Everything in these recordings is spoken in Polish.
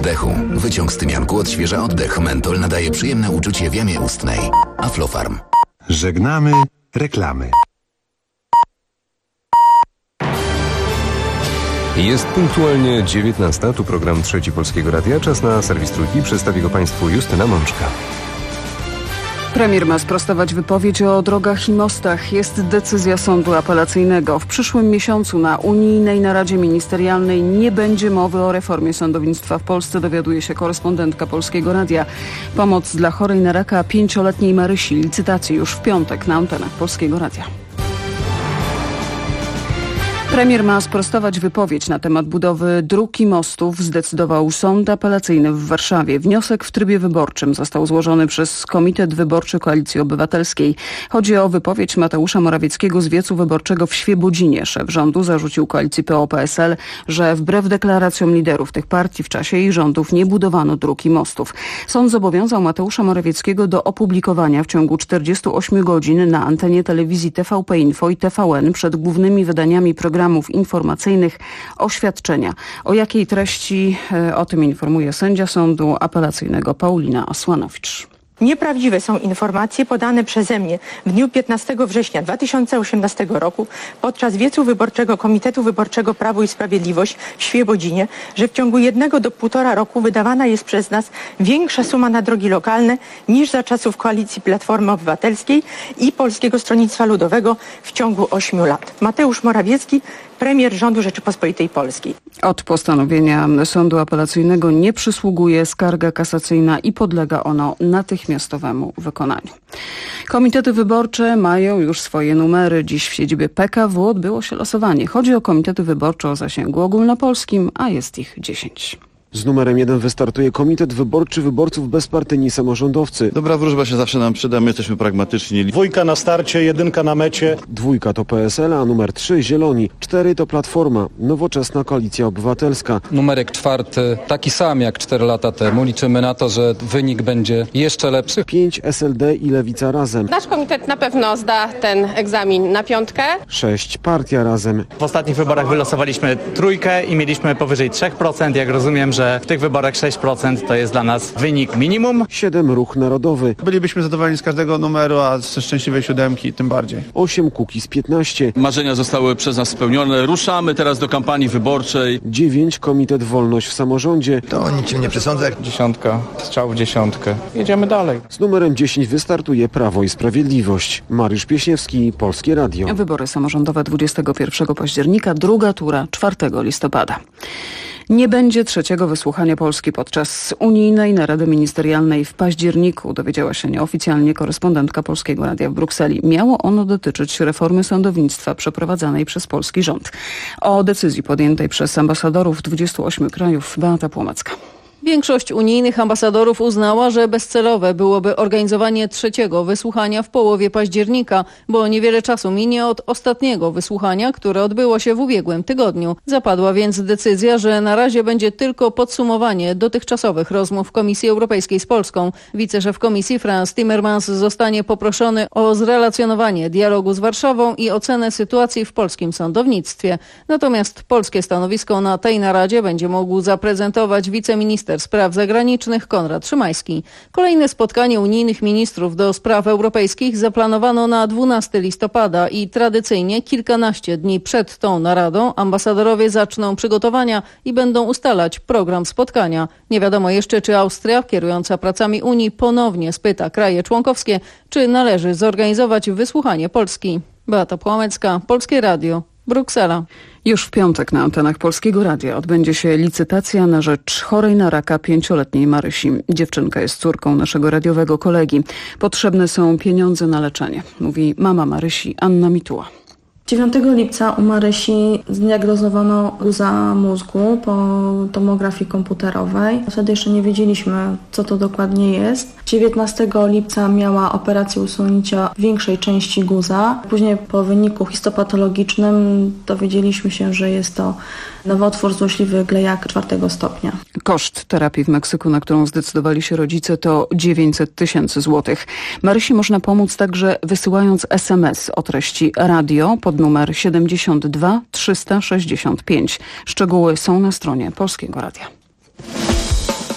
oddechu. Wyciąg z tymianku odświeża oddech. Mentol nadaje przyjemne uczucie w jamie ustnej. Aflofarm. Żegnamy reklamy. Jest punktualnie 19. Tu program Trzeci Polskiego Radia. Czas na serwis Trójki. Przedstawi go Państwu Justyna Mączka. Premier ma sprostować wypowiedź o drogach i mostach. Jest decyzja sądu apelacyjnego. W przyszłym miesiącu na unijnej naradzie ministerialnej nie będzie mowy o reformie sądownictwa w Polsce, dowiaduje się korespondentka Polskiego Radia. Pomoc dla chorej na raka 5-letniej Marysi. Licytacje już w piątek na antenach Polskiego Radia. Premier ma sprostować wypowiedź na temat budowy dróg i mostów, zdecydował sąd apelacyjny w Warszawie. Wniosek w trybie wyborczym został złożony przez Komitet Wyborczy Koalicji Obywatelskiej. Chodzi o wypowiedź Mateusza Morawieckiego z wiecu wyborczego w Świebodzinie. Szef rządu zarzucił koalicji PO-PSL, że wbrew deklaracjom liderów tych partii w czasie jej rządów nie budowano dróg i mostów. Sąd zobowiązał Mateusza Morawieckiego do opublikowania w ciągu 48 godzin na antenie telewizji TVP Info i TVN przed głównymi wydaniami programów informacyjnych oświadczenia. O jakiej treści? O tym informuje sędzia sądu apelacyjnego Paulina Asłanowicz. Nieprawdziwe są informacje podane przeze mnie w dniu 15 września 2018 roku podczas wiecu wyborczego Komitetu Wyborczego Prawo i Sprawiedliwość w Świebodzinie, że w ciągu 1 do 1,5 roku wydawana jest przez nas większa suma na drogi lokalne niż za czasów koalicji Platformy Obywatelskiej i Polskiego Stronnictwa Ludowego w ciągu 8 lat. Mateusz Morawiecki, premier rządu Rzeczypospolitej Polskiej. Od postanowienia sądu apelacyjnego nie przysługuje skarga kasacyjna i podlega ono natychmiastowemu wykonaniu. Komitety wyborcze mają już swoje numery. Dziś w siedzibie PKW odbyło się losowanie. Chodzi o komitety wyborcze o zasięgu ogólnopolskim, a jest ich 10. Z numerem 1 wystartuje Komitet Wyborczy Wyborców Bezpartyjni Samorządowcy. Dobra wróżba się zawsze nam przyda, my jesteśmy pragmatyczni. 2 na starcie, 1 na mecie. 2 to PSL, a numer 3 Zieloni. 4 to Platforma, Nowoczesna Koalicja Obywatelska. Numerek 4 taki sam jak 4 lata temu. Liczymy na to, że wynik będzie jeszcze lepszy. 5 SLD i Lewica Razem. Nasz komitet na pewno zda ten egzamin na 5. 6 Partia Razem. W ostatnich wyborach wylosowaliśmy 3 i mieliśmy powyżej 3%. Jak rozumiem, że w tych wyborach 6% to jest dla nas wynik minimum. 7 Ruch Narodowy. Bylibyśmy zadowoleni z każdego numeru, a ze szczęśliwej 7 tym bardziej. 8 Kukiz 15. Marzenia zostały przez nas spełnione. Ruszamy teraz do kampanii wyborczej. 9 Komitet Wolność w Samorządzie. To niczym nie przesądzę. 10, strzał w 10. Jedziemy dalej. Z numerem 10 wystartuje Prawo i Sprawiedliwość. Mariusz Pieśniewski, Polskie Radio. Wybory samorządowe 21 października, druga tura 4 listopada. Nie będzie trzeciego wysłuchania Polski podczas unijnej narady ministerialnej w październiku, dowiedziała się nieoficjalnie korespondentka Polskiego Radia w Brukseli. Miało ono dotyczyć reformy sądownictwa przeprowadzanej przez polski rząd. O decyzji podjętej przez ambasadorów 28 krajów Beata Płomecka. Większość unijnych ambasadorów uznała, że bezcelowe byłoby organizowanie trzeciego wysłuchania w połowie października, bo niewiele czasu minie od ostatniego wysłuchania, które odbyło się w ubiegłym tygodniu. Zapadła więc decyzja, że na razie będzie tylko podsumowanie dotychczasowych rozmów Komisji Europejskiej z Polską. Wiceszef Komisji Frans Timmermans zostanie poproszony o zrelacjonowanie dialogu z Warszawą i ocenę sytuacji w polskim sądownictwie. Natomiast polskie stanowisko na tej naradzie będzie mógł zaprezentować wiceminister spraw zagranicznych Konrad Szymański. Kolejne spotkanie unijnych ministrów do spraw europejskich zaplanowano na 12 listopada i tradycyjnie kilkanaście dni przed tą naradą ambasadorowie zaczną przygotowania i będą ustalać program spotkania. Nie wiadomo jeszcze, czy Austria, kierująca pracami Unii, ponownie spyta kraje członkowskie, czy należy zorganizować wysłuchanie Polski. Beata Płomecka, Polskie Radio, Bruksela. Już w piątek na antenach Polskiego Radia odbędzie się licytacja na rzecz chorej na raka 5-letniej Marysi. Dziewczynka jest córką naszego radiowego kolegi. Potrzebne są pieniądze na leczenie, mówi mama Marysi, Anna Mituła. 9 lipca u Marysi zdiagnozowano guza mózgu po tomografii komputerowej. Wtedy jeszcze nie wiedzieliśmy, co to dokładnie jest. 19 lipca miała operację usunięcia większej części guza. Później po wyniku histopatologicznym dowiedzieliśmy się, że jest to nowotwór złośliwy glejak 4 stopnia. Koszt terapii w Meksyku, na którą zdecydowali się rodzice, to 900 000 złotych. Marysi można pomóc także wysyłając SMS o treści radio pod numer 72 365. Szczegóły są na stronie Polskiego Radia.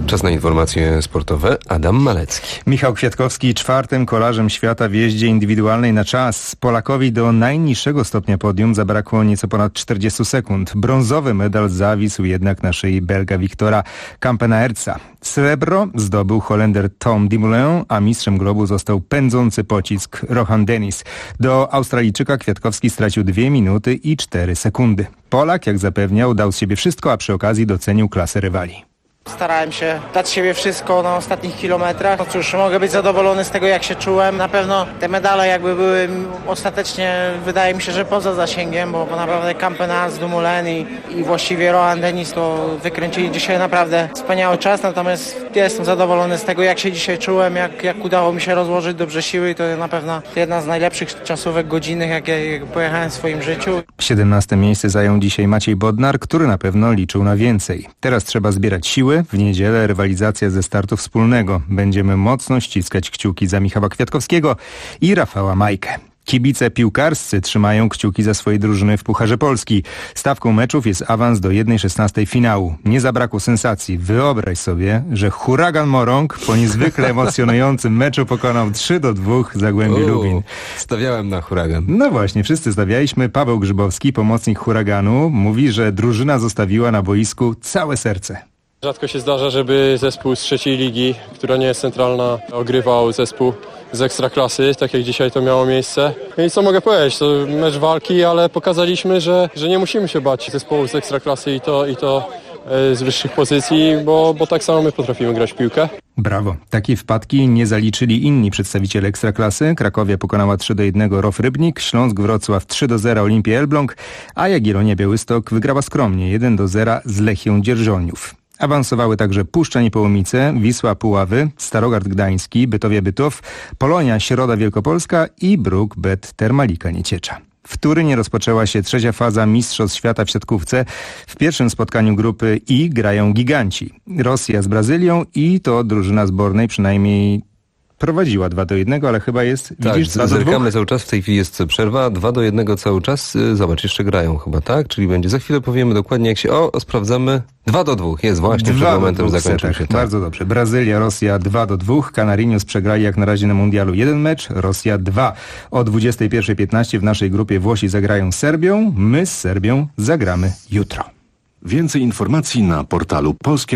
Czas na informacje sportowe. Adam Malecki. Michał Kwiatkowski 4. kolarzem świata w jeździe indywidualnej na czas. Polakowi do najniższego stopnia podium zabrakło nieco ponad 40 sekund. Brązowy medal zawisł jednak na szyi Belga Wiktora Kampenaertsa. Srebro zdobył Holender Tom Dumoulin, a mistrzem globu został pędzący pocisk Rohan Dennis. Do Australijczyka Kwiatkowski stracił 2 minuty i 4 sekundy. Polak, jak zapewniał, dał z siebie wszystko, a przy okazji docenił klasę rywali. Starałem się dać z siebie wszystko na ostatnich kilometrach. No cóż, mogę być zadowolony z tego, jak się czułem. Na pewno te medale jakby były ostatecznie, wydaje mi się, że poza zasięgiem, bo naprawdę Kampenaerts, Dumoulin i właściwie Rohan Dennis to wykręcili dzisiaj naprawdę wspaniały czas. Natomiast ja jestem zadowolony z tego, jak się dzisiaj czułem, jak udało mi się rozłożyć dobrze siły. To na pewno jedna z najlepszych czasówek godzinnych, jakie pojechałem w swoim życiu. 17. miejsce zajął dzisiaj Maciej Bodnar, który na pewno liczył na więcej. Teraz trzeba zbierać siły. W niedzielę rywalizacja ze startu wspólnego. Będziemy mocno ściskać kciuki za Michała Kwiatkowskiego i Rafała Majkę. Kibice piłkarscy trzymają kciuki za swoje drużyny w Pucharze Polski. Stawką meczów jest awans do 1/16 finału. Nie zabrakło sensacji. Wyobraź sobie, że Huragan Morąg po niezwykle emocjonującym meczu pokonał 3-2 Zagłębie Lubin. Stawiałem na Huragan. No właśnie, wszyscy stawialiśmy. Paweł Grzybowski, pomocnik Huraganu, mówi, że drużyna zostawiła na boisku całe serce. Rzadko się zdarza, żeby zespół z trzeciej ligi, która nie jest centralna, ogrywał zespół z ekstraklasy, tak jak dzisiaj to miało miejsce. I co mogę powiedzieć, to mecz walki, ale pokazaliśmy, że nie musimy się bać zespołu z ekstraklasy i to z wyższych pozycji, bo tak samo my potrafimy grać w piłkę. Brawo. Takie wpadki nie zaliczyli inni przedstawiciele Ekstraklasy. Krakowia pokonała 3-1 ROW Rybnik, Śląsk Wrocław 3-0 Olimpię Elbląg, a Jagiellonia Białystok wygrała skromnie 1-0 z Lechią Dzierżoniów. Awansowały także Puszcza Niepołomice, Wisła Puławy, Starogard Gdański, Bytowie Bytów, Polonia Środa Wielkopolska i Bruk Bet Termalika Nieciecza. W Turynie rozpoczęła się 3. faza Mistrzostw Świata w siatkówce. W pierwszym spotkaniu grupy I grają giganci. Rosja z Brazylią i to drużyna zbornej przynajmniej prowadziła 2-1, ale chyba jest, tak, widzisz, 2-2? Zerkamy cały czas, w tej chwili jest przerwa, 2-1 cały czas. Zobacz, jeszcze grają chyba, tak? Czyli będzie, za chwilę powiemy dokładnie jak się, sprawdzamy, 2-2, jest właśnie przed momentem zakończył się. Tak. Bardzo dobrze. Brazylia, Rosja 2-2, Canarinos przegrali jak na razie na mundialu 1 mecz, Rosja 2. O 21:15 w naszej grupie Włosi zagrają z Serbią, my z Serbią zagramy jutro. Więcej informacji na portalu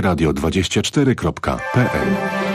polskieradio24.pl.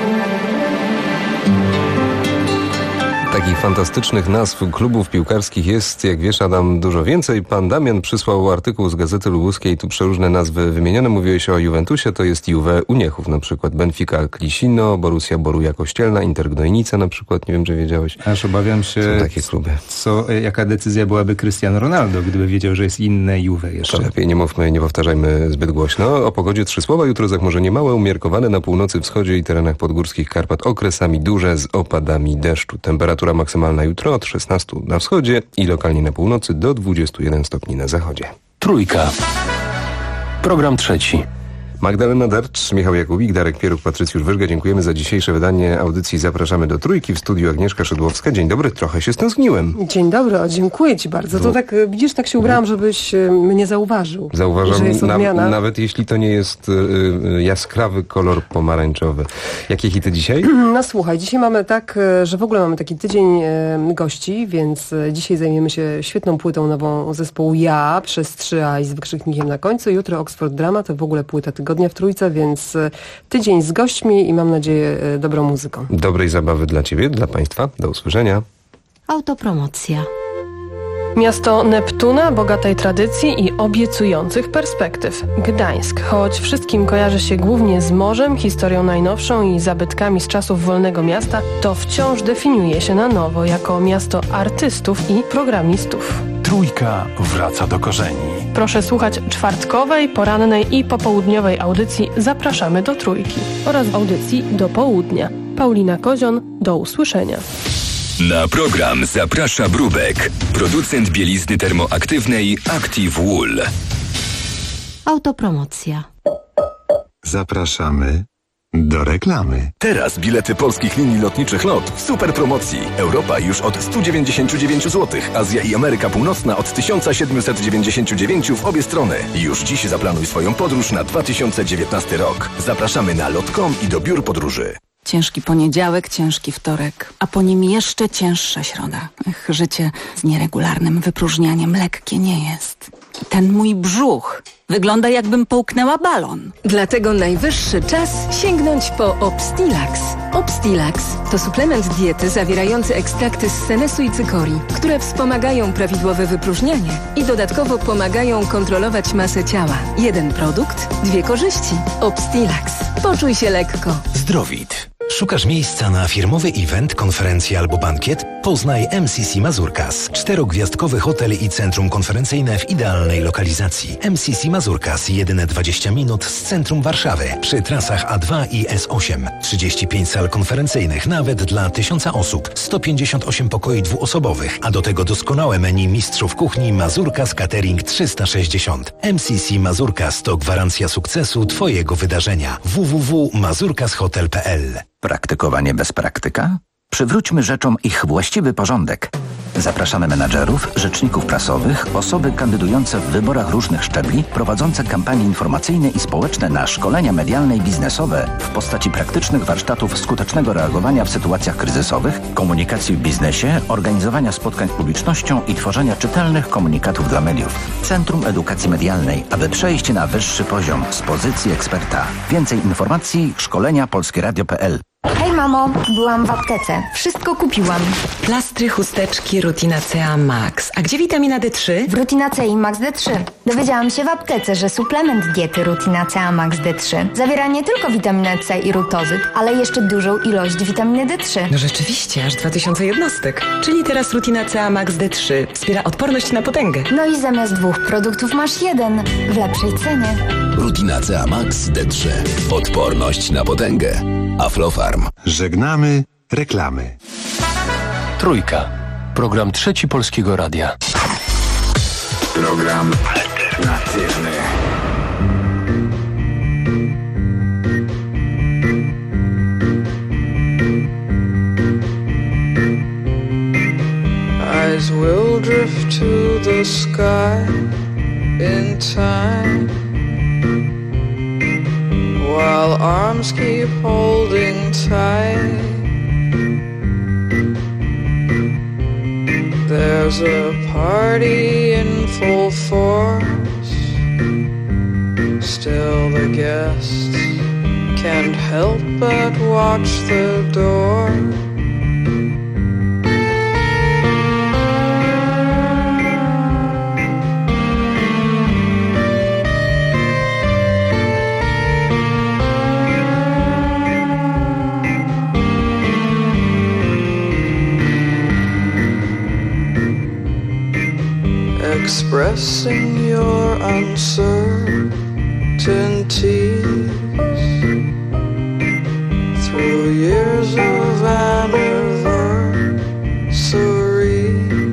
Takich fantastycznych nazw klubów piłkarskich jest, jak wiesz, Adam, dużo więcej. Pan Damian przysłał artykuł z Gazety Lubuskiej, tu przeróżne nazwy wymienione. Mówiłeś o Juventusie, to jest Juve Uniechów na przykład, Benfica Klisino, Borussia Boruja Kościelna, Inter Gnojnica na przykład, nie wiem, czy wiedziałeś. Aż obawiam się, są takie kluby. Jaka decyzja byłaby Cristiano Ronaldo, gdyby wiedział, że jest inne Juve jeszcze. To lepiej nie powtarzajmy zbyt głośno. O pogodzie 3 słowa. Jutro zachmurzenie małe, umiarkowane na północy, wschodzie i terenach podgórskich Karpat, okresami duże z opadami deszczu. Temperatura maksymalna jutro od 16 na wschodzie i lokalnie na północy do 21 stopni na zachodzie. Trójka. Program trzeci. Magdalena Darcz, Michał Jakubik, Darek Pieruk, Patrycjusz Wyżga. Dziękujemy za dzisiejsze wydanie audycji Zapraszamy do Trójki. W studiu Agnieszka Szydłowska. Dzień dobry, trochę się stęskniłem. Dzień dobry, dziękuję Ci bardzo. To tak, widzisz, tak się ubrałam, żebyś mnie zauważył. Zauważam, że jest odmiana. Nawet jeśli to nie jest jaskrawy kolor pomarańczowy. Jakie hity dzisiaj? No słuchaj, dzisiaj mamy tak, że w ogóle mamy taki tydzień gości, więc dzisiaj zajmiemy się świetną płytą nową zespołu Ja przez 3A i z wykrzyknikiem na końcu. Jutro Oxford Drama, to w ogóle płyta tygodnia w Trójce, więc tydzień z gośćmi i mam nadzieję dobrą muzyką. Dobrej zabawy dla Ciebie, dla Państwa. Do usłyszenia. Autopromocja. Miasto Neptuna, bogatej tradycji i obiecujących perspektyw. Gdańsk, choć wszystkim kojarzy się głównie z morzem, historią najnowszą i zabytkami z czasów wolnego miasta, to wciąż definiuje się na nowo jako miasto artystów i programistów. Trójka wraca do korzeni. Proszę słuchać czwartkowej, porannej i popołudniowej audycji Zapraszamy do Trójki oraz audycji Do Południa. Paulina Kozion, do usłyszenia. Na program zaprasza Brubek, producent bielizny termoaktywnej Active Wool. Autopromocja. Zapraszamy Do reklamy. Teraz bilety polskich linii lotniczych LOT w super promocji. Europa już od 199 zł, Azja i Ameryka Północna od 1799 w obie strony. Już dziś zaplanuj swoją podróż na 2019 rok. Zapraszamy na lot.com i do biur podróży. Ciężki poniedziałek, ciężki wtorek, a po nim jeszcze cięższa środa. Życie z nieregularnym wypróżnianiem lekkie nie jest. Ten mój brzuch wygląda, jakbym połknęła balon. Dlatego najwyższy czas sięgnąć po Obstilax. Obstilax to suplement diety zawierający ekstrakty z senesu i cykorii, które wspomagają prawidłowe wypróżnianie i dodatkowo pomagają kontrolować masę ciała. Jeden produkt, dwie korzyści. Obstilax. Poczuj się lekko. Zdrowit. Szukasz miejsca na firmowy event, konferencję albo bankiet? Poznaj MCC Mazurkas. 4-gwiazdkowy hotel i centrum konferencyjne w idealnej lokalizacji. MCC Mazurkas, jedyne 20 minut z centrum Warszawy, przy trasach A2 i S8. 35 sal konferencyjnych, nawet dla 1000 osób. 158 pokoi dwuosobowych, a do tego doskonałe menu mistrzów kuchni Mazurkas Catering 360. MCC Mazurkas to gwarancja sukcesu Twojego wydarzenia. www.mazurkashotel.pl. Praktykowanie bez praktyka? Przywróćmy rzeczom ich właściwy porządek. Zapraszamy menadżerów, rzeczników prasowych, osoby kandydujące w wyborach różnych szczebli, prowadzące kampanie informacyjne i społeczne na szkolenia medialne i biznesowe w postaci praktycznych warsztatów skutecznego reagowania w sytuacjach kryzysowych, komunikacji w biznesie, organizowania spotkań z publicznością i tworzenia czytelnych komunikatów dla mediów. Centrum Edukacji Medialnej, aby przejść na wyższy poziom z pozycji eksperta. Więcej informacji szkolenia polskieradio.pl. Hej mamo, byłam w aptece. Wszystko kupiłam. Plastry, chusteczki, Rutina CA Max. A gdzie witamina D3? W Rutina CI Max D3. Dowiedziałam się w aptece, że suplement diety Rutina CA Max D3 zawiera nie tylko witaminę C i rutozyt, ale jeszcze dużą ilość witaminy D3. No rzeczywiście, aż 2000 jednostek. Czyli teraz Rutina CA Max D3 wspiera odporność na potęgę. No i zamiast 2 produktów masz 1 w lepszej cenie. Rutina CA Max D3. Odporność na potęgę. Aflofarm. Żegnamy reklamy. Trójka. Program Trzeci Polskiego Radia. Program alternatywny. Eyes will drift to the sky in time, while arms keep holding tight. There's a party in full force, still the guests can't help but watch the door. Expressing your uncertainties through years of anniversaries.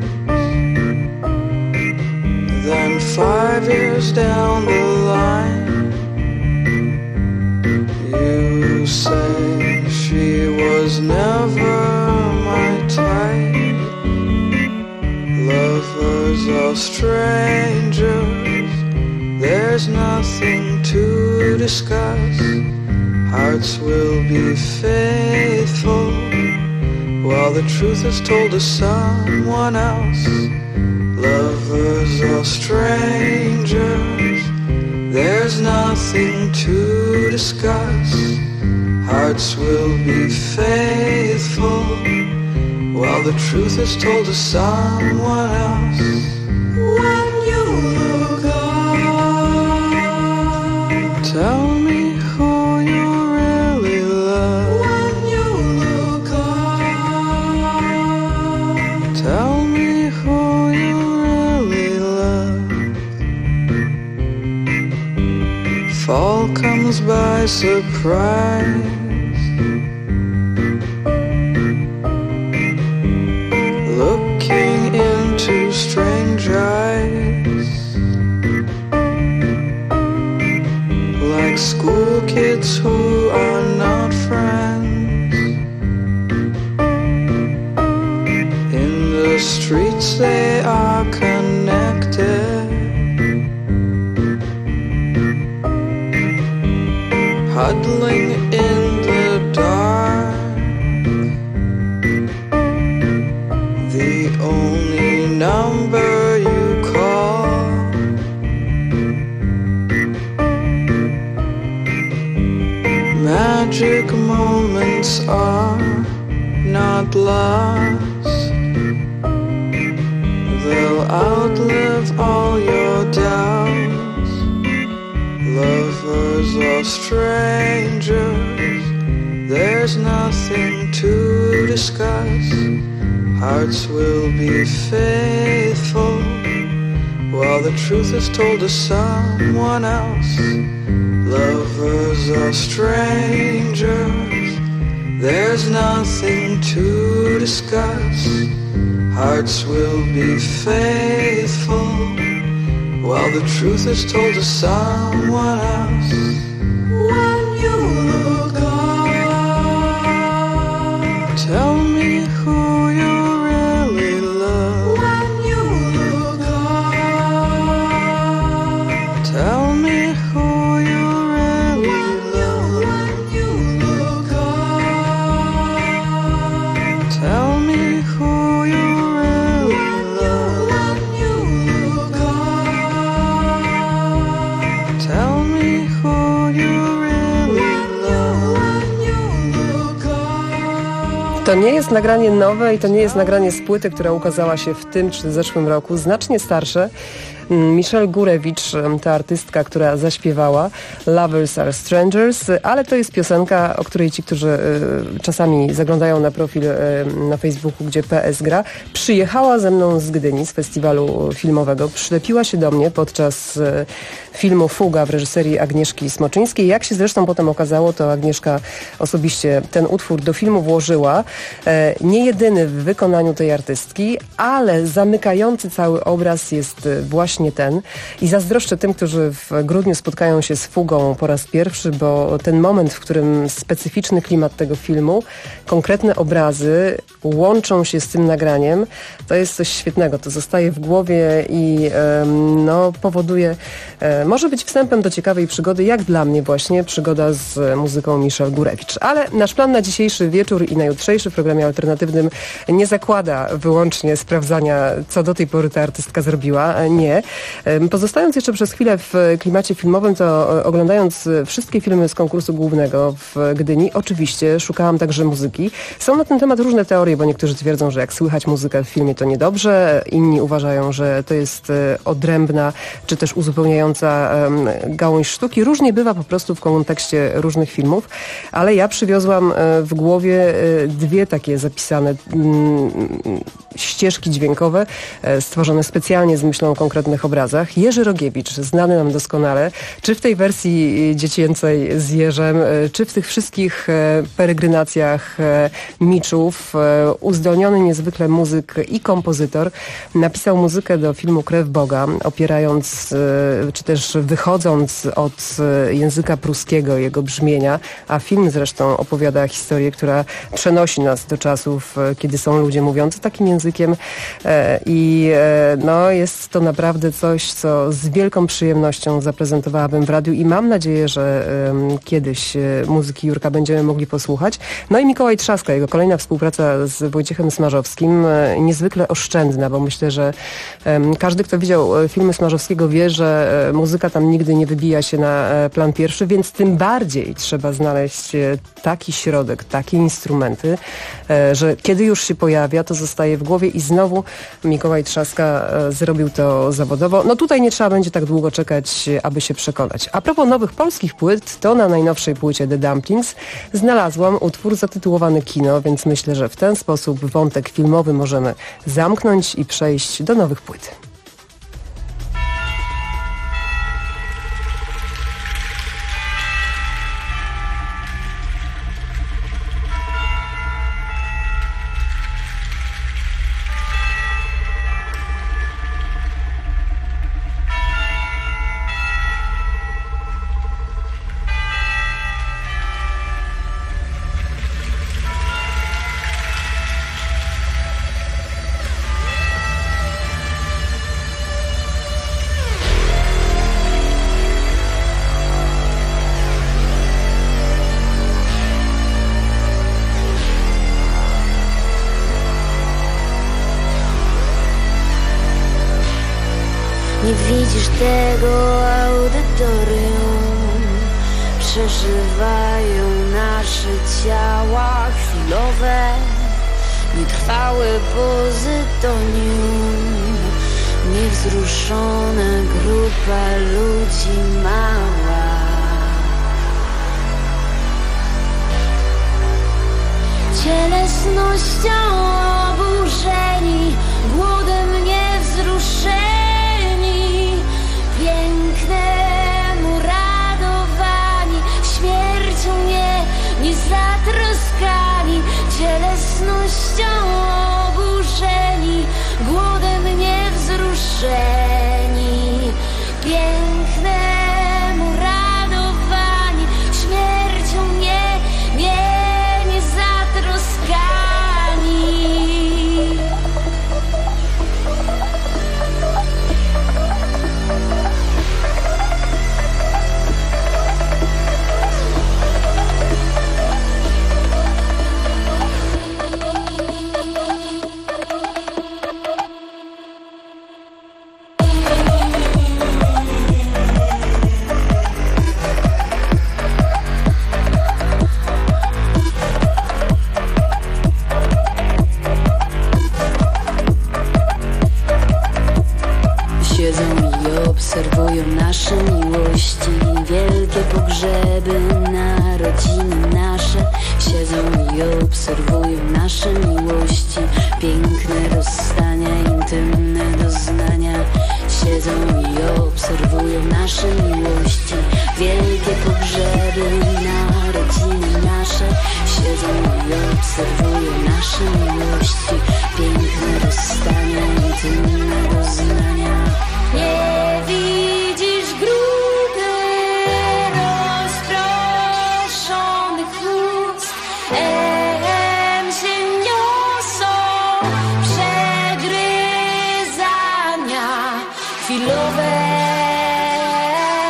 Then 5 years down the line, you say she was never my type. Lovers are strangers, there's nothing to discuss. Hearts will be faithful while the truth is told to someone else. Lovers are strangers, there's nothing to discuss. Hearts will be faithful while the truth is told to someone else. When you look up, tell me who you really love. When you look up, tell me who you really love. Fall comes by surprise. Looking into strange eyes, like school kids who are not magic moments are not lost. They'll outlive all your doubts. Lovers or strangers, there's nothing to discuss. Hearts will be faithful while the truth is told to someone else. Lovers or strangers, there's nothing to discuss. Hearts will be faithful while the truth is told to someone else. When you look up, tell me who you really love. When you look up, tell me who you really love. When you look up, tell me who you really love. When you look up, tell me who you really love. When you look up. To nie jest nagranie nowe i to nie jest nagranie z płyty, która ukazała się w tym czy zeszłym roku. Znacznie starsze. Michelle Gurewicz, ta artystka, która zaśpiewała Lovers are Strangers, ale to jest piosenka, o której ci, którzy czasami zaglądają na profil na Facebooku, gdzie PS gra, przyjechała ze mną z Gdyni, z festiwalu filmowego, przylepiła się do mnie podczas filmu Fuga w reżyserii Agnieszki Smoczyńskiej. Jak się zresztą potem okazało, to Agnieszka osobiście ten utwór do filmu włożyła. Nie jedyny w wykonaniu tej artystki, ale zamykający cały obraz jest właśnie ten. I zazdroszczę tym, którzy w grudniu spotkają się z Fugą po raz pierwszy, bo ten moment, w którym specyficzny klimat tego filmu, konkretne obrazy łączą się z tym nagraniem, to jest coś świetnego. To zostaje w głowie i powoduje, może być wstępem do ciekawej przygody, jak dla mnie właśnie przygoda z muzyką Michelle Gurewicz. Ale nasz plan na dzisiejszy wieczór i na jutrzejszy w programie alternatywnym nie zakłada wyłącznie sprawdzania, co do tej pory ta artystka zrobiła. Nie. Pozostając jeszcze przez chwilę w klimacie filmowym, to oglądając wszystkie filmy z konkursu głównego w Gdyni, oczywiście szukałam także muzyki. Są na ten temat różne teorie, bo niektórzy twierdzą, że jak słychać muzykę w filmie, to niedobrze. Inni uważają, że to jest odrębna, czy też uzupełniająca gałąź sztuki. Różnie bywa po prostu w kontekście różnych filmów, ale ja przywiozłam w głowie dwie takie zapisane ścieżki dźwiękowe, stworzone specjalnie z myślą o konkretnych obrazach. Jerzy Rogiewicz, znany nam doskonale, czy w tej wersji dziecięcej z Jerzem, czy w tych wszystkich peregrynacjach Miczów, uzdolniony niezwykle muzyk i kompozytor, napisał muzykę do filmu Krew Boga, opierając, czy też wychodząc od języka pruskiego, jego brzmienia, a film zresztą opowiada historię, która przenosi nas do czasów, kiedy są ludzie mówiący takim językiem i jest to naprawdę coś, co z wielką przyjemnością zaprezentowałabym w radiu i mam nadzieję, że kiedyś muzyki Jurka będziemy mogli posłuchać. No i Mikołaj Trzaska, jego kolejna współpraca z Wojciechem Smarzowskim, niezwykle oszczędna, bo myślę, że każdy, kto widział filmy Smarzowskiego, wie, że muzyka tam nigdy nie wybija się na plan pierwszy, więc tym bardziej trzeba znaleźć taki środek, takie instrumenty, że kiedy już się pojawia, to zostaje w głowie i znowu Mikołaj Trzaska zrobił to zawodowo. No tutaj nie trzeba będzie tak długo czekać, aby się przekonać. A propos nowych polskich płyt, to na najnowszej płycie The Dumplings znalazłam utwór zatytułowany Kino, więc myślę, że w ten sposób wątek filmowy możemy zamknąć i przejść do nowych płyt. Nie widzisz tego audytorium, przeżywają nasze ciała chwilowe, nietrwałe pozy tonium, niewzruszona grupa ludzi mała. Cielesnością oburzeni, głodem niewzruszeni, pięknemu radowani, śmiercią niezatroskani. Cielesnością oburzeni, głodem niewzruszeni, pięknemu radowani, śmiercią niezatroskani. Siedzą i obserwują nasze miłości, wielkie pogrzeby, narodziny nasze. Siedzą i obserwują nasze miłości, piękne rozstania, intymne doznania. Siedzą i obserwują nasze miłości, wielkie pogrzeby, narodziny nasze. Siedzą i obserwują nasze miłości, piękne rozstania, intymne doznania. Nie widzisz grupy rozproszonych ust, echem się niosą przegryzania chwilowe.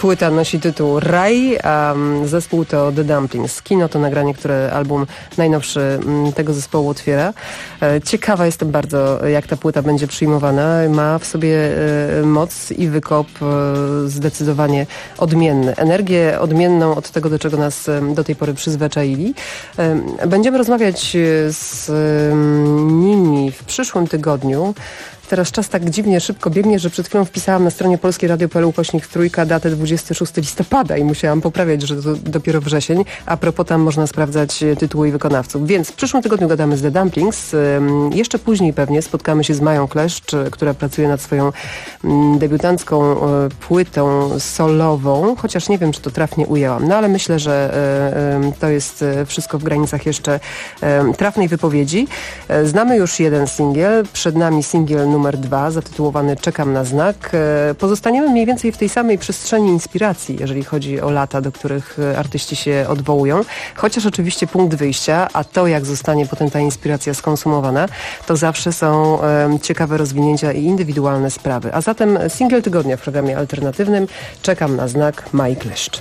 Płyta nosi tytuł Raj, a zespół to The Dumplings. Kino to nagranie, które album najnowszy tego zespołu otwiera. Ciekawa jestem bardzo, jak ta płyta będzie przyjmowana. Ma w sobie moc i wykop zdecydowanie odmienny. Energię odmienną od tego, do czego nas do tej pory przyzwyczaili. Będziemy rozmawiać z nimi w przyszłym tygodniu. Teraz czas tak dziwnie szybko biegnie, że przed chwilą wpisałam na stronie polskieradio.pl/3 datę 26 listopada i musiałam poprawiać, że to dopiero wrzesień. A propos, tam można sprawdzać tytuły i wykonawców. Więc w przyszłym tygodniu gadamy z The Dumplings. Jeszcze później pewnie spotkamy się z Mają Kleszcz, która pracuje nad swoją debiutancką płytą solową, chociaż nie wiem, czy to trafnie ujęłam. No ale myślę, że to jest wszystko w granicach jeszcze trafnej wypowiedzi. Znamy już jeden singiel, przed nami singiel numer 2, zatytułowany Czekam na znak. Pozostaniemy mniej więcej w tej samej przestrzeni inspiracji, jeżeli chodzi o lata, do których artyści się odwołują. Chociaż oczywiście punkt wyjścia, a to jak zostanie potem ta inspiracja skonsumowana, to zawsze są ciekawe rozwinięcia i indywidualne sprawy. A zatem singiel tygodnia w programie alternatywnym Czekam na znak, Maj Kleszcz.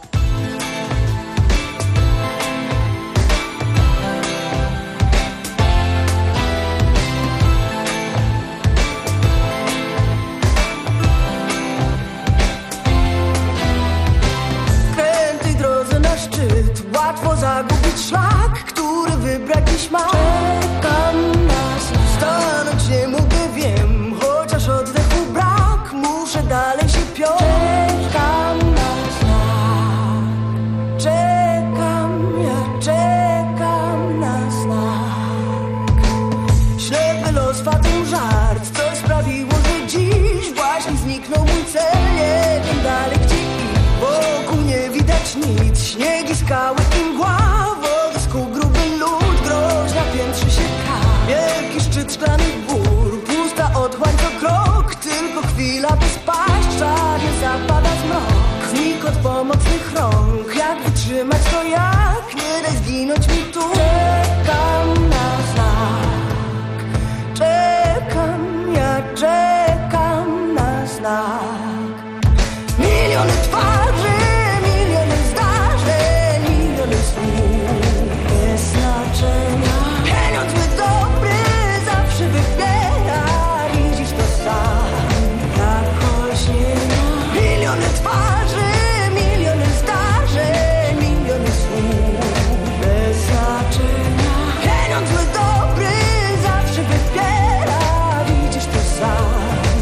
Łatwo zagubić szlak, który wybrać dziś ma. Czekam na znak. Stanąć nie mogę, wiem, chociaż oddechu brak. Muszę dalej się piąć. Czekam na znak. Czekam, ja czekam na znak. Ślepy los, fatum, żart. Coś sprawiło, że dziś właśnie zniknął mój cel. Nie wiem dalej gdzie iść. Wokół nie widać nic. Śniegi, skały i mgła, wody skół, gruby lód, groźna piętrzy się kar. Wielki szczyt, szklany gór, pusta otchłań co krok, tylko chwila by spaść, czarny zapada zmrok. Znik od pomocnych rąk, jak wytrzymać to jak, nie daj zginąć mi tu. Czekam na znak, czekam, ja czekam na znak. Miliony twarzy, miliony zdarzeń, miliony słów bez znaczenia. Pieniądz my dobry zawsze wybiera, widzisz to sam, jak olśnienia. Miliony twarzy, miliony zdarzeń, miliony słów bez znaczenia. Pieniądz my dobry zawsze wybiera, widzisz to sam.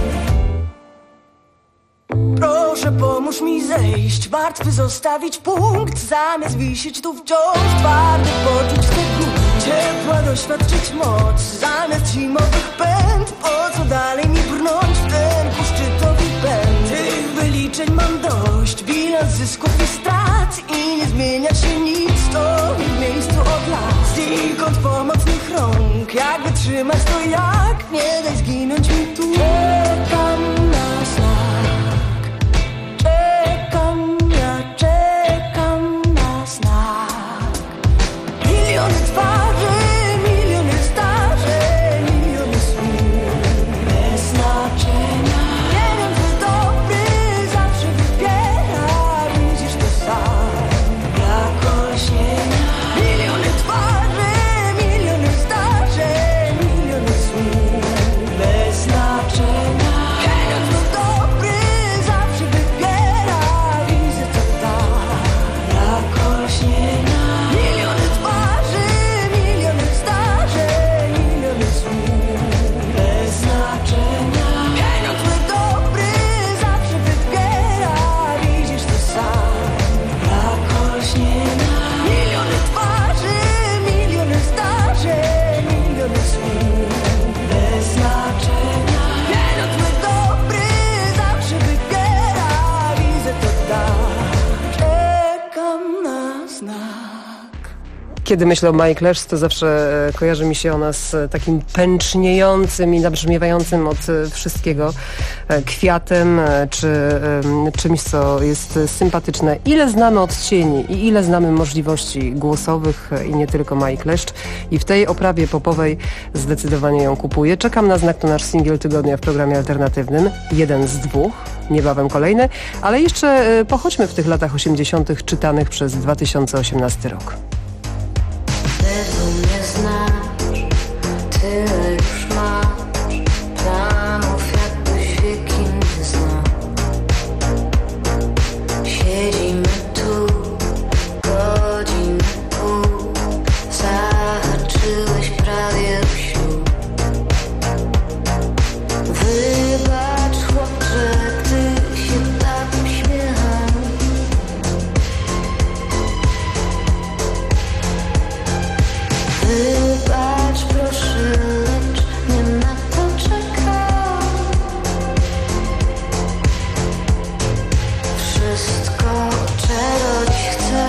Proszę, pomóż mi zejść, martwy zostawić punkt, zamiast wisieć tu wciąż twardy, poczuć te ból. Ciepła doświadczyć moc, zamiast zimowych pęd. Po co dalej mi brnąć w ten ku szczytowi pęd? Tych wyliczeń mam dość, bilans zysków i strat. I nie zmienia się nic, stoi w miejscu od lat. Znikąd pomocnych rąk, jak wytrzymać to jak, nie daj zginąć mi tu. Czekam na znak, czekam, ja czekam na znak. Miliony twarzy, miliony zdarzeń, miliony słów bez znaczenia. Jeden zły dobry zawsze wybiera, widzisz to sam, jak olśnienia. Miliony twarzy, miliony zdarzeń, miliony słów bez znaczenia. Kiedy myślę o Mike Lesh, to zawsze kojarzy mi się ona z takim pęczniejącym i nabrzmiewającym od wszystkiego kwiatem, czy czymś, co jest sympatyczne. Ile znamy odcieni i ile znamy możliwości głosowych i nie tylko Mike Lesh. I w tej oprawie popowej zdecydowanie ją kupuję. Czekam na znak, to nasz singiel tygodnia w programie alternatywnym. 1 z 2. Niebawem kolejny, ale jeszcze pochodźmy w tych latach 80. czytanych przez 2018 rok. Tylu mnie znasz, tyle już masz planów, jakbyś wieki nie znał. Siedzimy tu, godzinę pół, zahaczyłeś prawie o ślub. Wybacz, chłopcze, gdy się tak uśmiecham. Wybacz, proszę, lecz nie na to czekam. Wszystko, czego dziś chcę,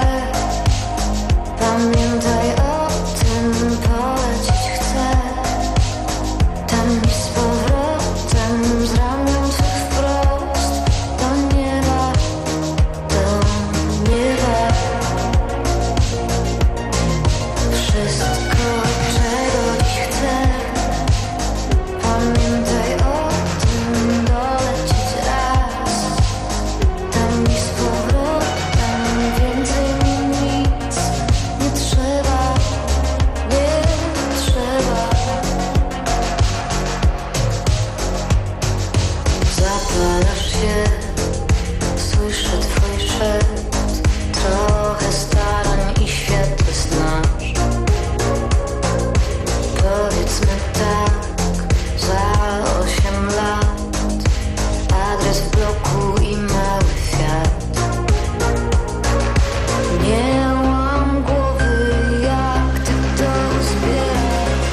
pamiętaj o tym, polecieć chcę. Tam i z powrotem, z ramion twych wprost, do nieba, do nieba. Wszystko, czego dziś chcę, pamiętaj o tym, dolecieć raz. Tam i z powrotem, więcej mi nic nie trzeba, nie trzeba. Zapalasz się, słyszę twój szept, trochę starań i światło znasz. Powiedzmy tak, za 8 lat, adres w bloku i mały Fiat. Nie mam głowy, jak ty to zbierasz.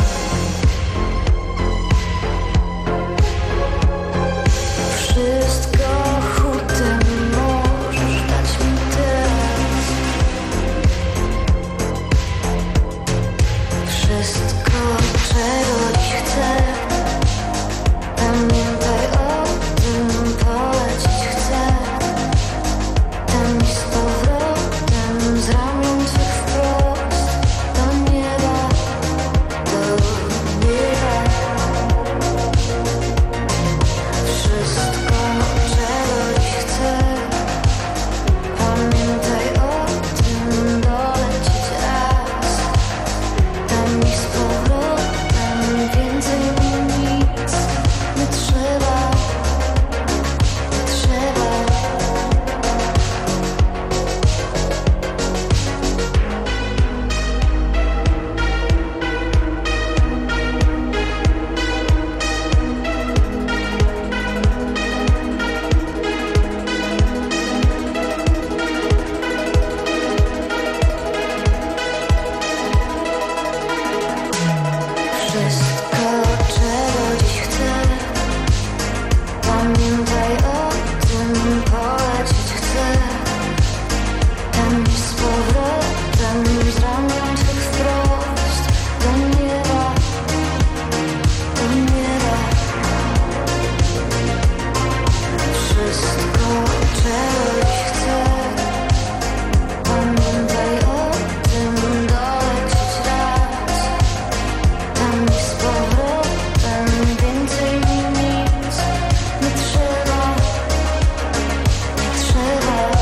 Wszystko hurtem możesz dać mi teraz. Wszystko, czego dziś chcę, pamiętaj o tym, polecieć chcę. Tam i z powrotem, z ramion twych wprost, do nieba, do nieba. Wszystko, czego dziś chcę, pamiętaj o tym, dolecieć raz. Tam i z powrotem, więcej mi nic nie trzeba, nie trzeba. Wszystko, czego dziś chcę, pamiętaj o tym, polecieć chcę. Tam i z powrotem, z ramion twych wprost, do nieba, do nieba. Wszystko, czego dziś chcę, pamiętaj o tym, dolecieć raz. Tam i z powrotem, więcej mi nic nie trzeba, nie trzeba.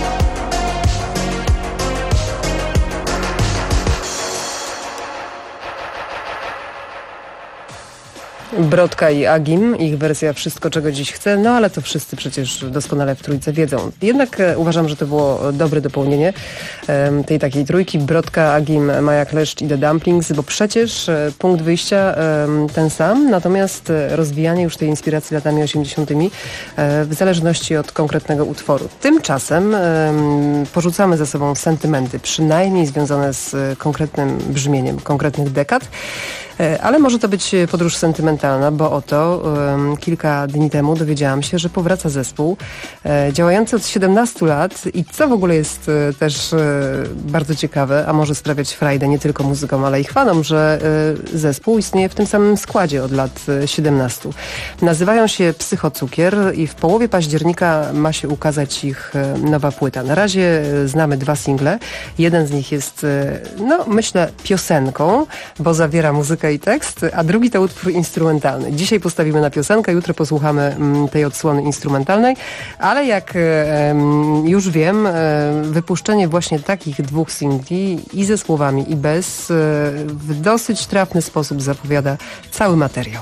Brodka i Agim, ich wersja Wszystko, czego dziś chcę, no ale to wszyscy przecież doskonale w trójce wiedzą. Jednak uważam, że to było dobre dopełnienie tej takiej trójki. Brodka, Agim, Maja Kleszcz i The Dumplings, bo przecież punkt wyjścia ten sam, natomiast rozwijanie już tej inspiracji latami 80. W zależności od konkretnego utworu. Tymczasem porzucamy ze sobą sentymenty, przynajmniej związane z konkretnym brzmieniem konkretnych dekad. Ale może to być podróż sentymentalna, bo oto kilka dni temu dowiedziałam się, że powraca zespół działający od 17 lat i co w ogóle jest też bardzo ciekawe, a może sprawiać frajdę nie tylko muzykom, ale i fanom, że zespół istnieje w tym samym składzie od lat 17. Nazywają się Psychocukier i w połowie października ma się ukazać ich nowa płyta. Na razie znamy 2 single. Jeden z nich jest, no myślę, piosenką, bo zawiera muzykę i tekst, a drugi to utwór instrumentalny. Dzisiaj postawimy na piosenkę, jutro posłuchamy tej odsłony instrumentalnej, ale jak już wiem, wypuszczenie właśnie takich 2 singli i ze słowami i bez w dosyć trafny sposób zapowiada cały materiał.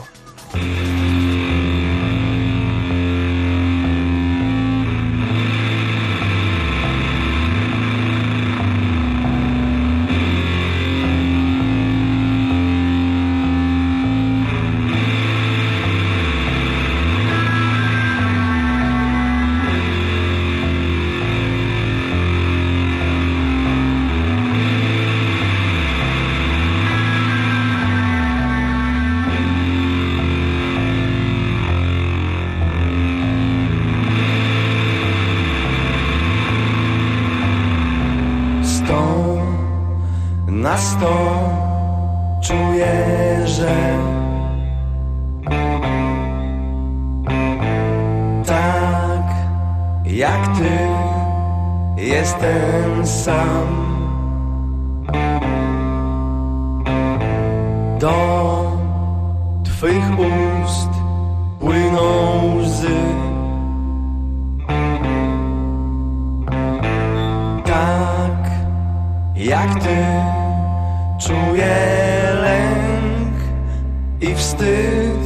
Na 100 czuję, że tak jak ty jestem sam. Do twych ust płyną łzy. Tak jak ty czuję lęk i wstyd.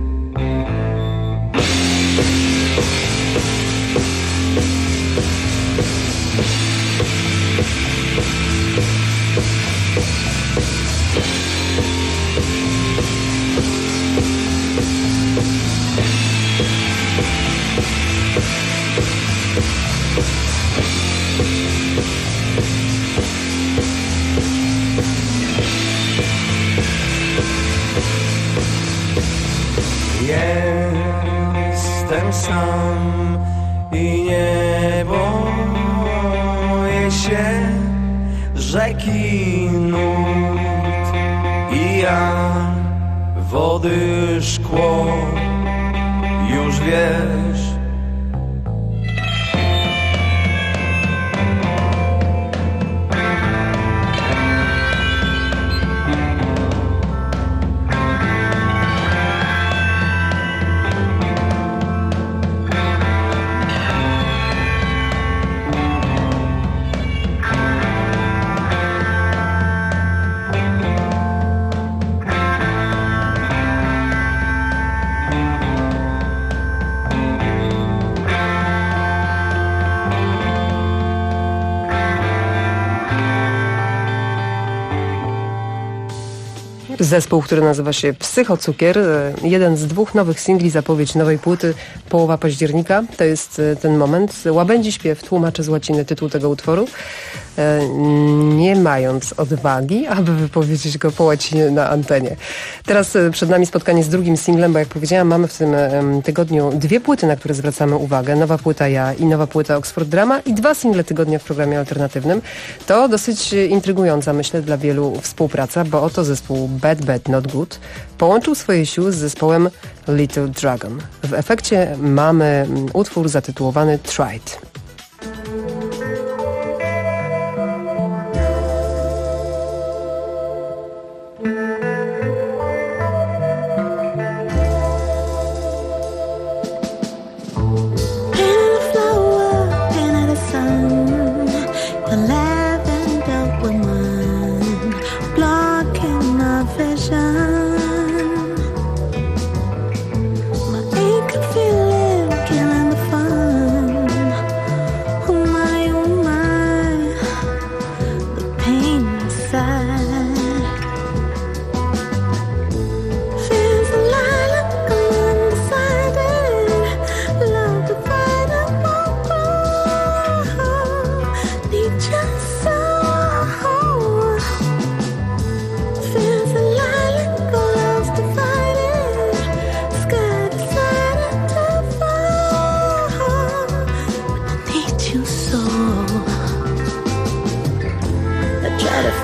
Jestem sam i nie boję się rzeki nut i ja wody szkło, już wiesz. Zespół, który nazywa się Psychocukier. Jeden z 2 nowych singli, zapowiedź nowej płyty, połowa października. To jest ten moment. Łabędzi śpiew, tłumaczę z łaciny tytuł tego utworu. Nie mając odwagi, aby wypowiedzieć go po łacinie na antenie. Teraz przed nami spotkanie z drugim singlem, bo jak powiedziałam, mamy w tym tygodniu 2 płyty, na które zwracamy uwagę. Nowa płyta Ja i nowa płyta Oxford Drama i 2 single tygodnia w programie alternatywnym. To dosyć intrygująca, myślę, dla wielu współpraca, bo oto zespół Bad Bad Not Good połączył swoje siły z zespołem Little Dragon. W efekcie mamy utwór zatytułowany Tried. My aching feeling, killing the fun.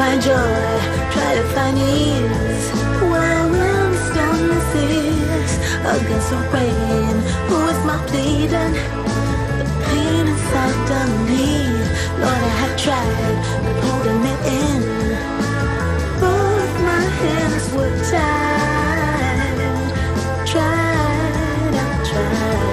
find joy, try to find ease. While in the stillness is against the rain. Who is my pleading? The pain inside of me. Lord, I have tried, but holding it in. Both my hands were tied. Tried, I tried.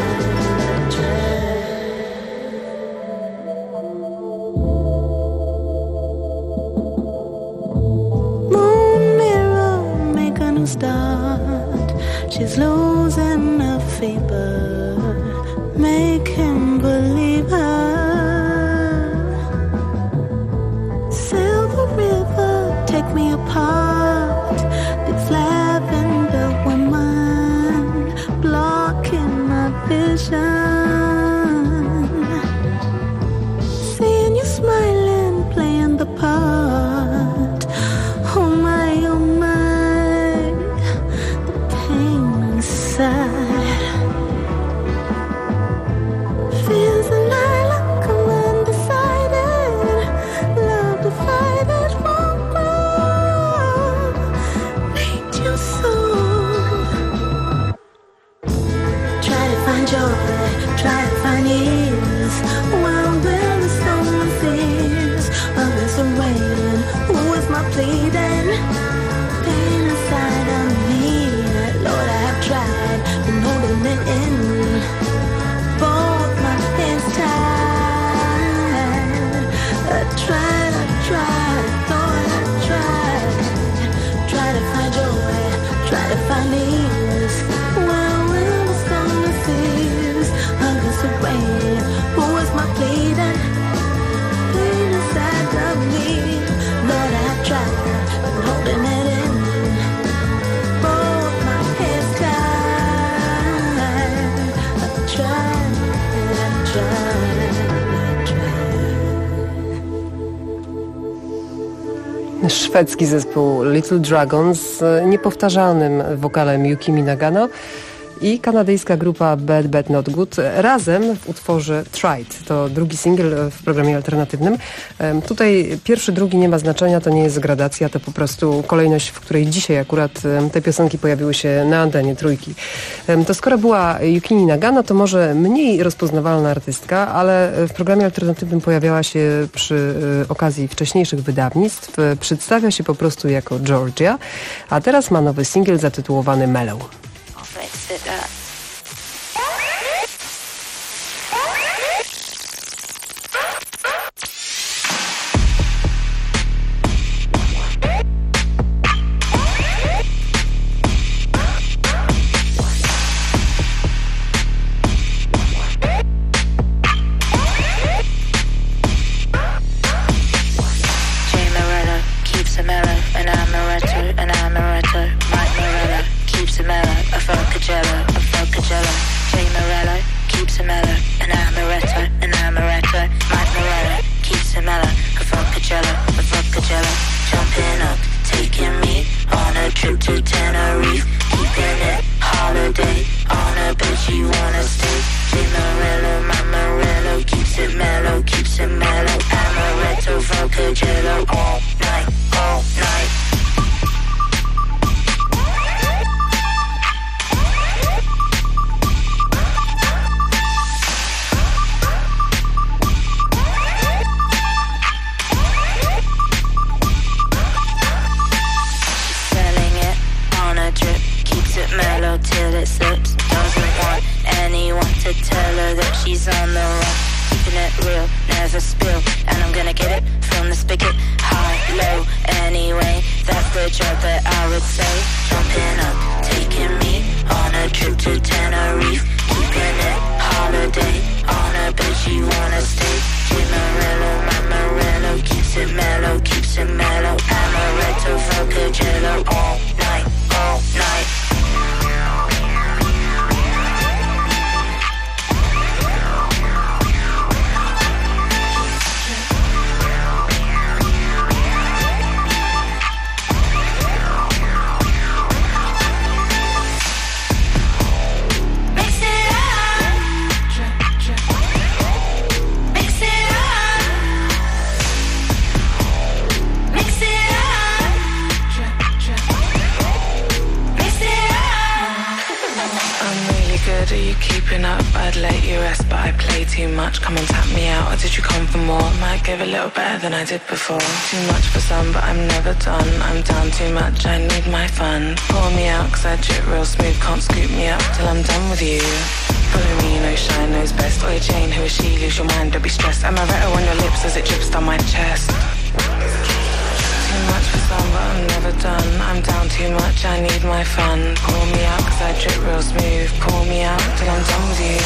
Start. She's losing her fever. Make him believe her. Sail the river, take me apart. These lavender women blocking my vision. Seeing you smiling, playing the part. Oh my, oh my. Feels a lilac, I'm undecided. Love divided won't grow. Need you so. Try to find joy, try to find ease. While when the storm fears against the rain, who is my pleading? Pain inside of me. Lord, I have tried, been holding it in. Both my hands tied. I tried, Lord, I tried. Try to find joy, try to find ease. Well, when the stillness is against the rain, who is my pleading? Pain inside of me. Lord, I have tried, been holding it in. Szwedzki zespół Little Dragons z niepowtarzalnym wokalem Yukimi Nagano i kanadyjska grupa Bad Bad Not Good razem w utworze Tried. To drugi singiel w programie alternatywnym. Tutaj pierwszy, drugi nie ma znaczenia, to nie jest gradacja, to po prostu kolejność, w której dzisiaj akurat te piosenki pojawiły się na antenie Trójki. To skoro była Yukimi Nagano, to może mniej rozpoznawalna artystka, ale w programie alternatywnym pojawiała się przy okazji wcześniejszych wydawnictw. Przedstawia się po prostu jako Georgia, a teraz ma nowy singiel zatytułowany Mellow. Sit up. too much, come and tap me out. Or did you come for more? Might give a little better than I did before. Too much for some, but I'm never done. I'm down too much, I need my fun. Pour me out, cause I drip real smooth. Can't scoop me up till I'm done with you. Follow me, no shine, knows best. Oi Jane, who is she? Lose your mind, don't be stressed. I'm a retro on your lips as it drips down my chest. Too much for some, but I'm never done. I'm down too much, I need my fun. Pour me out, cause I drip real smooth. Pour me out till I'm done with you.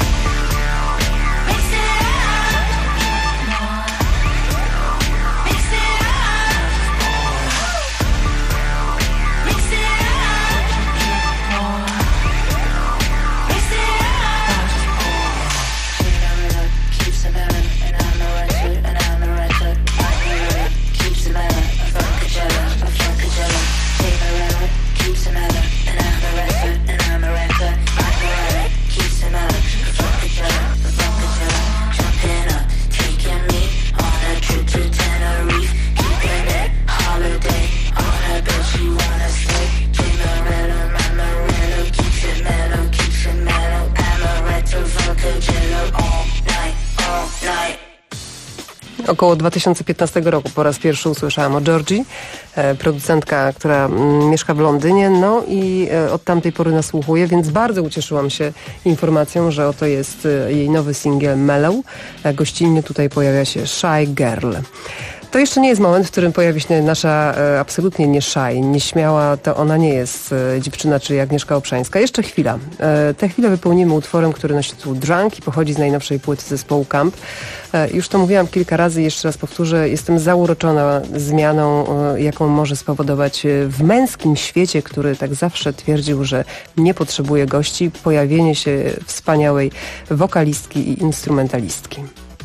Około 2015 roku po raz pierwszy usłyszałam o Georgie, producentka, która mieszka w Londynie, no i od tamtej pory nasłuchuję, więc bardzo ucieszyłam się informacją, że oto jest jej nowy singiel Mellow. Gościnnie tutaj pojawia się Shy Girl. To jeszcze nie jest moment, w którym pojawi się nasza absolutnie nie shy, nieśmiała, to ona nie jest dziewczyna, czyli Agnieszka Obszańska. Jeszcze chwila. Tę chwilę wypełnimy utworem, który nosi tytuł Drunk i pochodzi z najnowszej płyty zespołu Camp. Już to mówiłam kilka razy, jeszcze raz powtórzę, jestem zauroczona zmianą, jaką może spowodować w męskim świecie, który tak zawsze twierdził, że nie potrzebuje gości, pojawienie się wspaniałej wokalistki i instrumentalistki.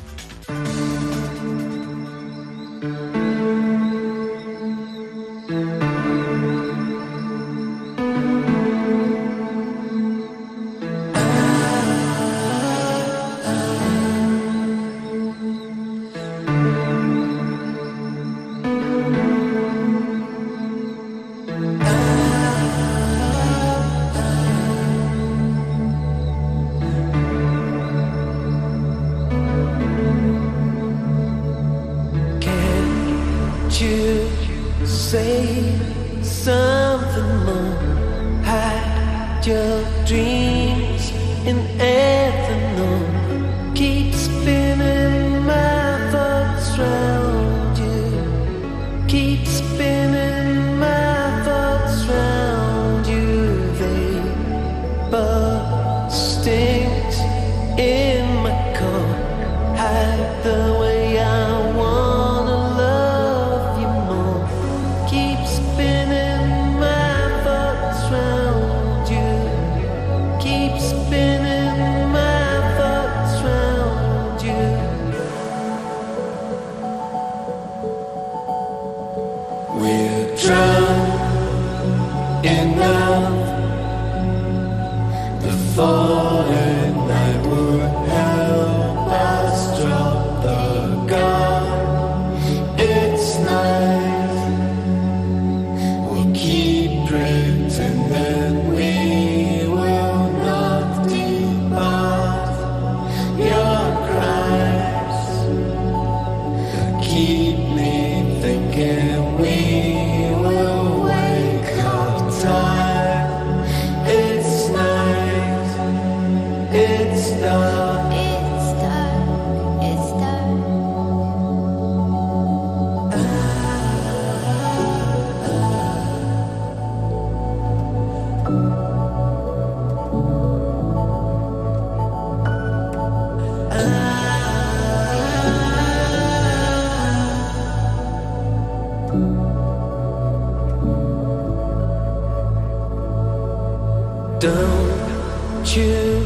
Don't you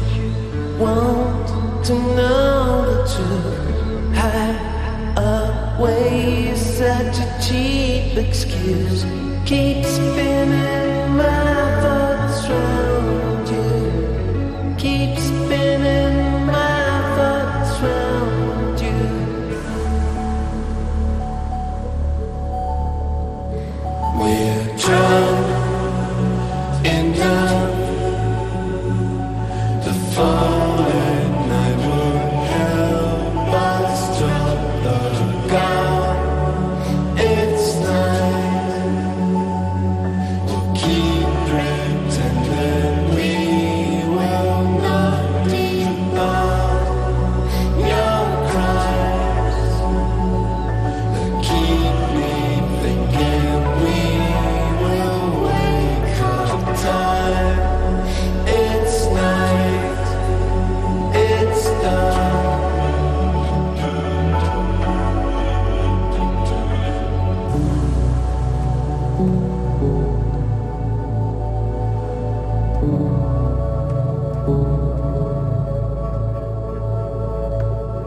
want to know the truth? Hide away is such a cheap excuse. Keep spinning my thoughts round you. Keep spinning my thoughts round you. We're drunk in love. The falling night would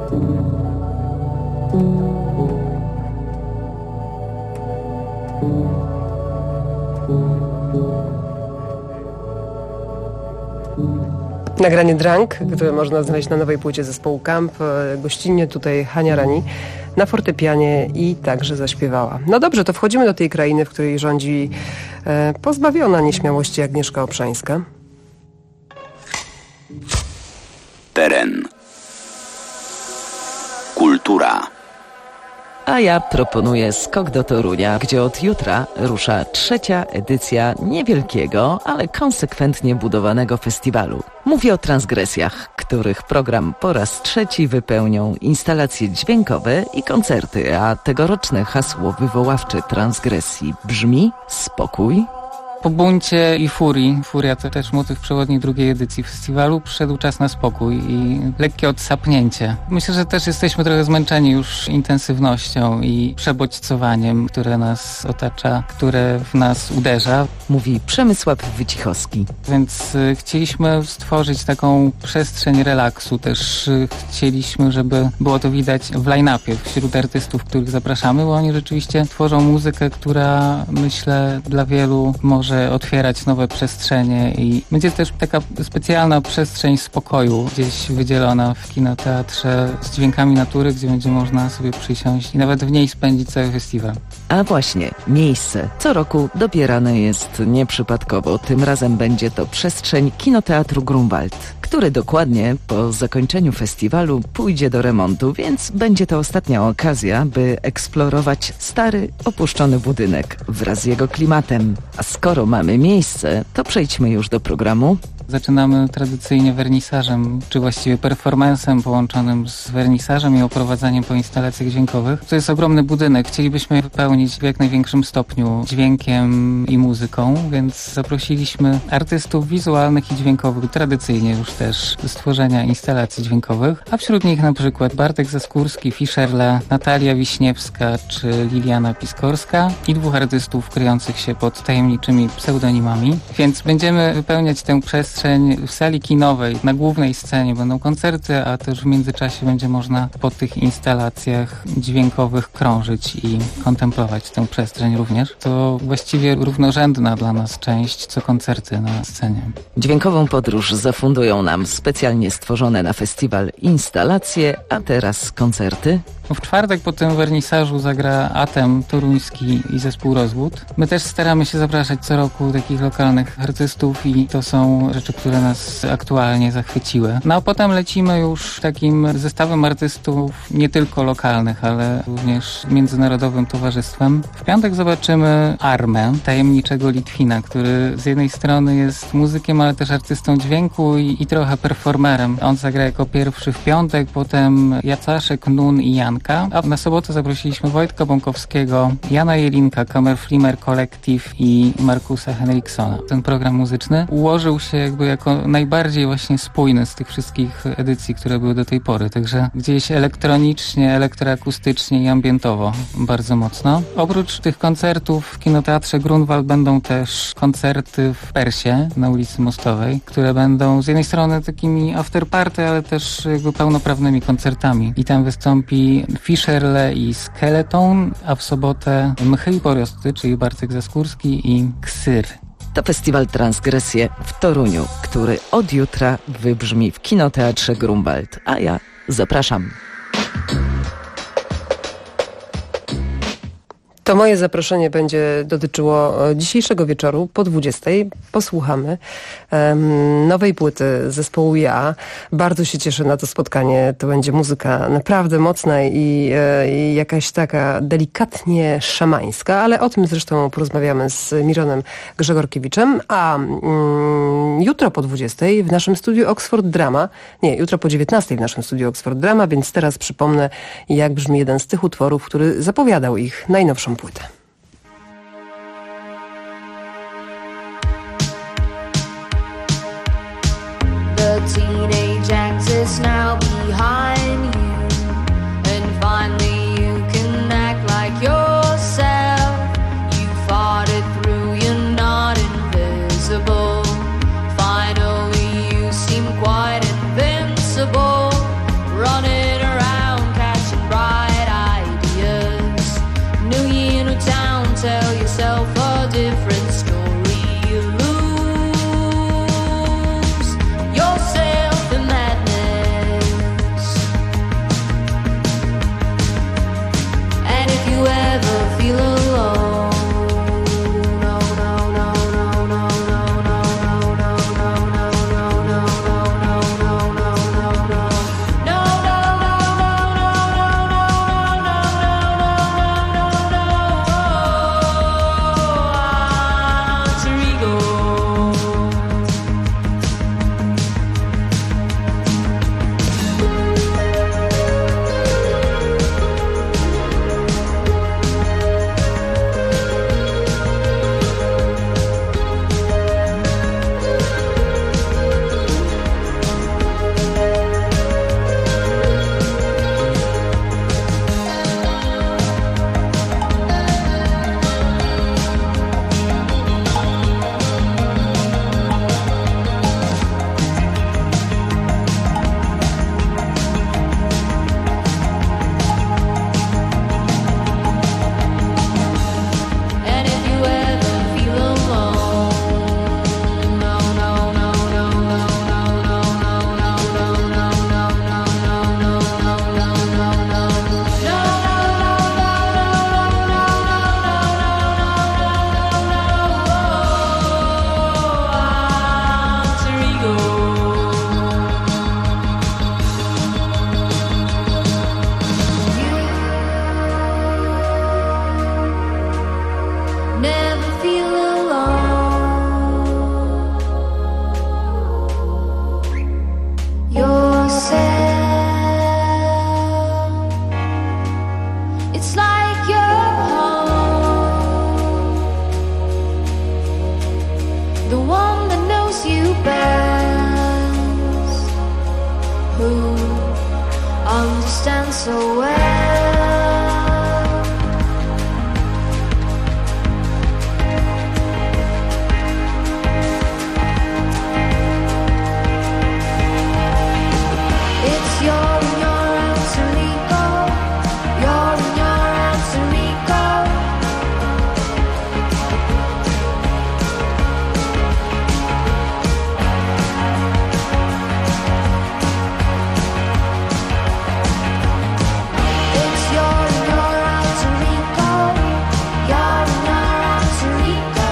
Nagranie Drunk, które można znaleźć na nowej płycie zespołu Camp. Gościnnie tutaj Hania Rani na fortepianie i także zaśpiewała. No dobrze, to wchodzimy do tej krainy, w której rządzi pozbawiona nieśmiałości Agnieszka Obszańska. Teren. Kultura. A ja proponuję skok do Torunia, gdzie od jutra rusza 3. edycja niewielkiego, ale konsekwentnie budowanego festiwalu. Mówię o transgresjach, których program po raz 3 wypełnią instalacje dźwiękowe i koncerty, a tegoroczne hasło wywoławcze transgresji brzmi spokój. Po buncie i furii, furia to też motyw przewodni drugiej edycji festiwalu, przyszedł czas na spokój i lekkie odsapnięcie. Myślę, że też jesteśmy trochę zmęczeni już intensywnością i przebodźcowaniem, które nas otacza, które w nas uderza. Mówi Przemysław Wycichowski. Więc chcieliśmy stworzyć taką przestrzeń relaksu. Też chcieliśmy, żeby było to widać w line-upie wśród artystów, których zapraszamy, bo oni rzeczywiście tworzą muzykę, która myślę dla wielu może otwierać nowe przestrzenie i będzie też taka specjalna przestrzeń spokoju gdzieś wydzielona w kinoteatrze z dźwiękami natury, gdzie będzie można sobie przysiąść i nawet w niej spędzić cały festiwal. A właśnie, miejsce co roku dobierane jest nieprzypadkowo. Tym razem będzie to przestrzeń Kinoteatru Grunwald, który dokładnie po zakończeniu festiwalu pójdzie do remontu, więc będzie to ostatnia okazja, by eksplorować stary, opuszczony budynek wraz z jego klimatem. A skoro mamy miejsce, to przejdźmy już do programu. Zaczynamy tradycyjnie wernisażem, czy właściwie performancem połączonym z wernisażem i oprowadzaniem po instalacjach dźwiękowych. To jest ogromny budynek. Chcielibyśmy wypełnić w jak największym stopniu dźwiękiem i muzyką, więc zaprosiliśmy artystów wizualnych i dźwiękowych, tradycyjnie już też do stworzenia instalacji dźwiękowych, a wśród nich na przykład Bartek Zaskórski, Fischerle, Natalia Wiśniewska czy Liliana Piskorska i 2 artystów kryjących się pod tajemniczymi pseudonimami. Więc będziemy wypełniać tę przestrzeń w sali kinowej. Na głównej scenie będą koncerty, a też w międzyczasie będzie można po tych instalacjach dźwiękowych krążyć i kontemplować tę przestrzeń również. To właściwie równorzędna dla nas część, co koncerty na scenie. Dźwiękową podróż zafundują nam specjalnie stworzone na festiwal instalacje, a teraz koncerty. W czwartek po tym wernisażu zagra Atem toruński i zespół Rozwód. My też staramy się zapraszać co roku takich lokalnych artystów i to są rzeczy, które nas aktualnie zachwyciły. No a potem lecimy już takim zestawem artystów nie tylko lokalnych, ale również międzynarodowym towarzystwem. W piątek zobaczymy Armę, tajemniczego Litwina, który z jednej strony jest muzykiem, ale też artystą dźwięku i trochę performerem. On zagra jako pierwszy w piątek, potem Jacaszek, Nun i Jan. A na sobotę zaprosiliśmy Wojtka Bąkowskiego, Jana Jelinka, Kammerflimmer Collective i Markusa Henriksona. Ten program muzyczny ułożył się jakby jako najbardziej właśnie spójny z tych wszystkich edycji, które były do tej pory. Także gdzieś elektronicznie, elektroakustycznie i ambientowo bardzo mocno. Oprócz tych koncertów w Kinoteatrze Grunwald będą też koncerty w Persie na ulicy Mostowej, które będą z jednej strony takimi afterparty, ale też jakby pełnoprawnymi koncertami. I tam wystąpi Fischerle i Skeleton, a w sobotę Mchyj Porosty, czyli Bartek Zaskórski i Ksyr. To festiwal Transgresje w Toruniu, który od jutra wybrzmi w Kinoteatrze Grunwald, a ja zapraszam. To moje zaproszenie będzie dotyczyło dzisiejszego wieczoru po 20:00. Posłuchamy nowej płyty zespołu Ja. Bardzo się cieszę na to spotkanie. To będzie muzyka naprawdę mocna i jakaś taka delikatnie szamańska, ale o tym zresztą porozmawiamy z Mironem Grzegorkiewiczem. A jutro po 20:00 w naszym studiu Oxford Drama, jutro po 19:00 w naszym studiu Oxford Drama, więc teraz przypomnę, jak brzmi jeden z tych utworów, który zapowiadał ich najnowszą płytę. The teenage angst is now behind you, and finally you can act like yourself. You fought it through, you're not invisible. Finally you seem quite invincible, running around understand so well. It's your alter ego, your alter ego. It's your alter ego, your alter ego.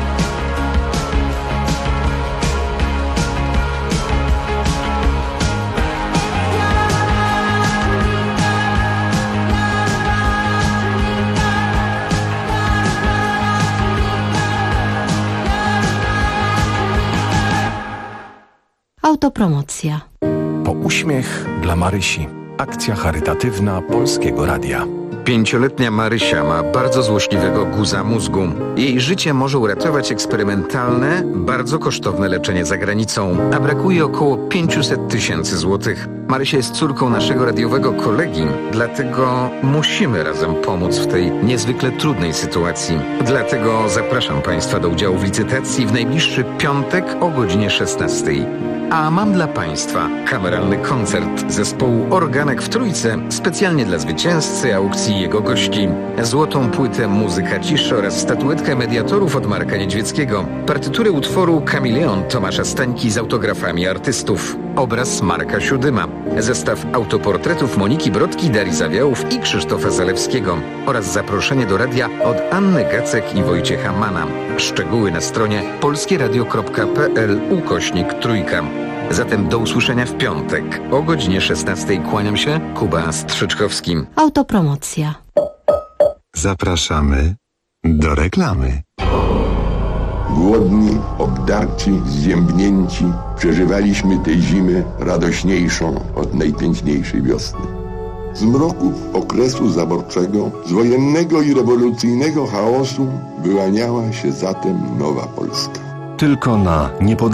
Autopromocja. Po uśmiech dla Marysi. Akcja charytatywna Polskiego Radia. 5-letnia Marysia ma bardzo złośliwego guza mózgu. Jej życie może uratować eksperymentalne, bardzo kosztowne leczenie za granicą, a brakuje około 500 000 złotych. Marysia jest córką naszego radiowego kolegi, dlatego musimy razem pomóc w tej niezwykle trudnej sytuacji. Dlatego zapraszam Państwa do udziału w licytacji w najbliższy piątek o godzinie 16. A mam dla Państwa kameralny koncert zespołu Organek w Trójce specjalnie dla zwycięzcy aukcji i jego gości. Złotą płytę Muzyka ciszy oraz statuetkę mediatorów od Marka Niedźwieckiego. Partyturę utworu Kameleon Tomasza Stańki z autografami artystów. Obraz Marka Siódyma. Zestaw autoportretów Moniki Brodki, Darii Zawiałów i Krzysztofa Zalewskiego. Oraz zaproszenie do radia od Anny Gacek i Wojciecha Mana. Szczegóły na stronie polskieradio.pl/trójka. Zatem do usłyszenia w piątek o godzinie 16. Kłaniam się, Kuba Strzyczkowski. Autopromocja. Zapraszamy do reklamy. Głodni, obdarci, zziębnięci, przeżywaliśmy tę zimę radośniejszą od najpiękniejszej wiosny. Z mroków okresu zaborczego, z wojennego i rewolucyjnego chaosu wyłaniała się zatem nowa Polska. Tylko na niepodległość.